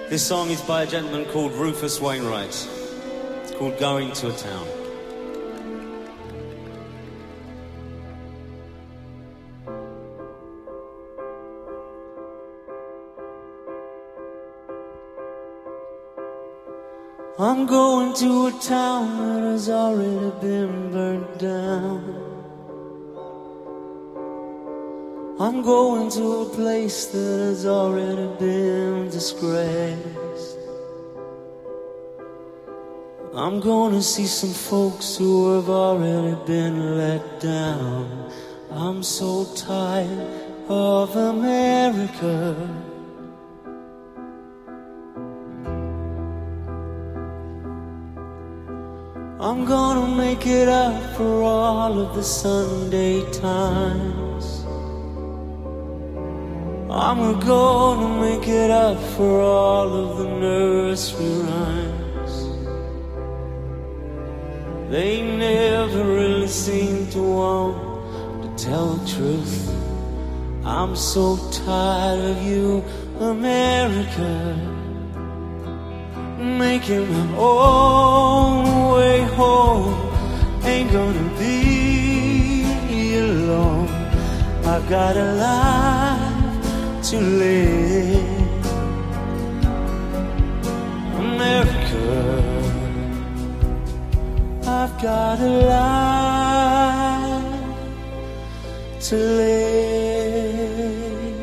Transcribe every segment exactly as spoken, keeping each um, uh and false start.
This song is by a gentleman called Rufus Wainwright. It's called Going to a Town. I'm going to a town that has already been burnt down. I'm going to a place that has already been disgraced. I'm going to see some folks who have already been let down. I'm so tired of America. I'm gonna make it up for all of the Sunday times. I'm gonna make it up for all of the nursery rhymes. They never really seem to want to tell the truth. I'm so tired of you, America, making my own way home. Ain't gonna be alone. I got a life to live. America, I've got a life to live.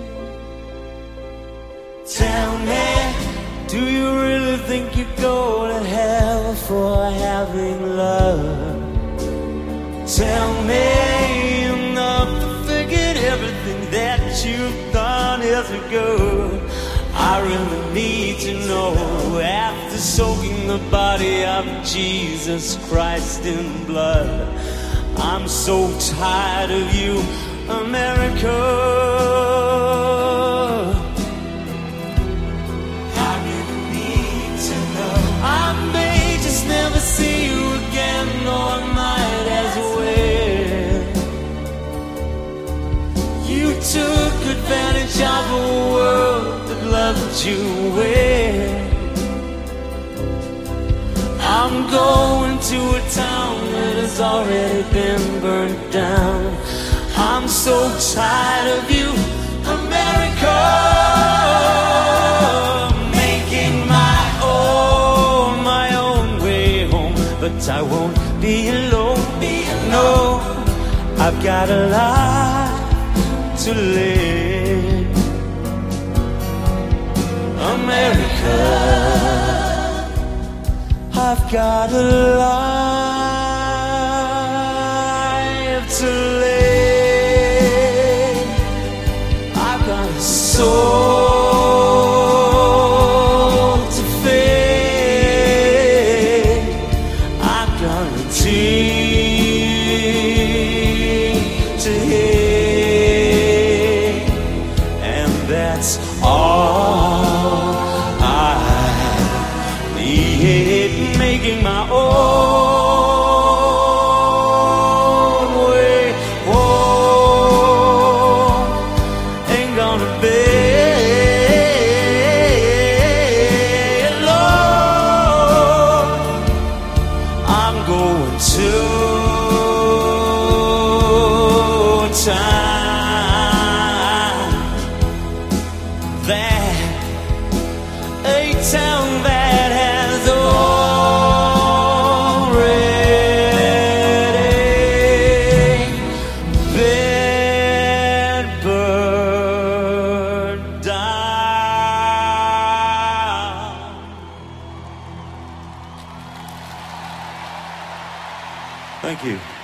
Tell me, do you really think you go to hell for having love? Tell me enough to forget everything that you've done years ago. I really need to know, after soaking the body of Jesus Christ in blood, I'm so tired of you, America. See you again, or I might as well. You took advantage of a world that loved you well. I'm going to a town that has already been burned down. I'm so tired of you, America. But I won't be alone, be alone. No, I've got a life to live. America, I've got a life to live. I've got a soul. That's all I need, making my own way home. Ain't gonna be alone. I'm going to town. A town that has already been burned down. Thank you.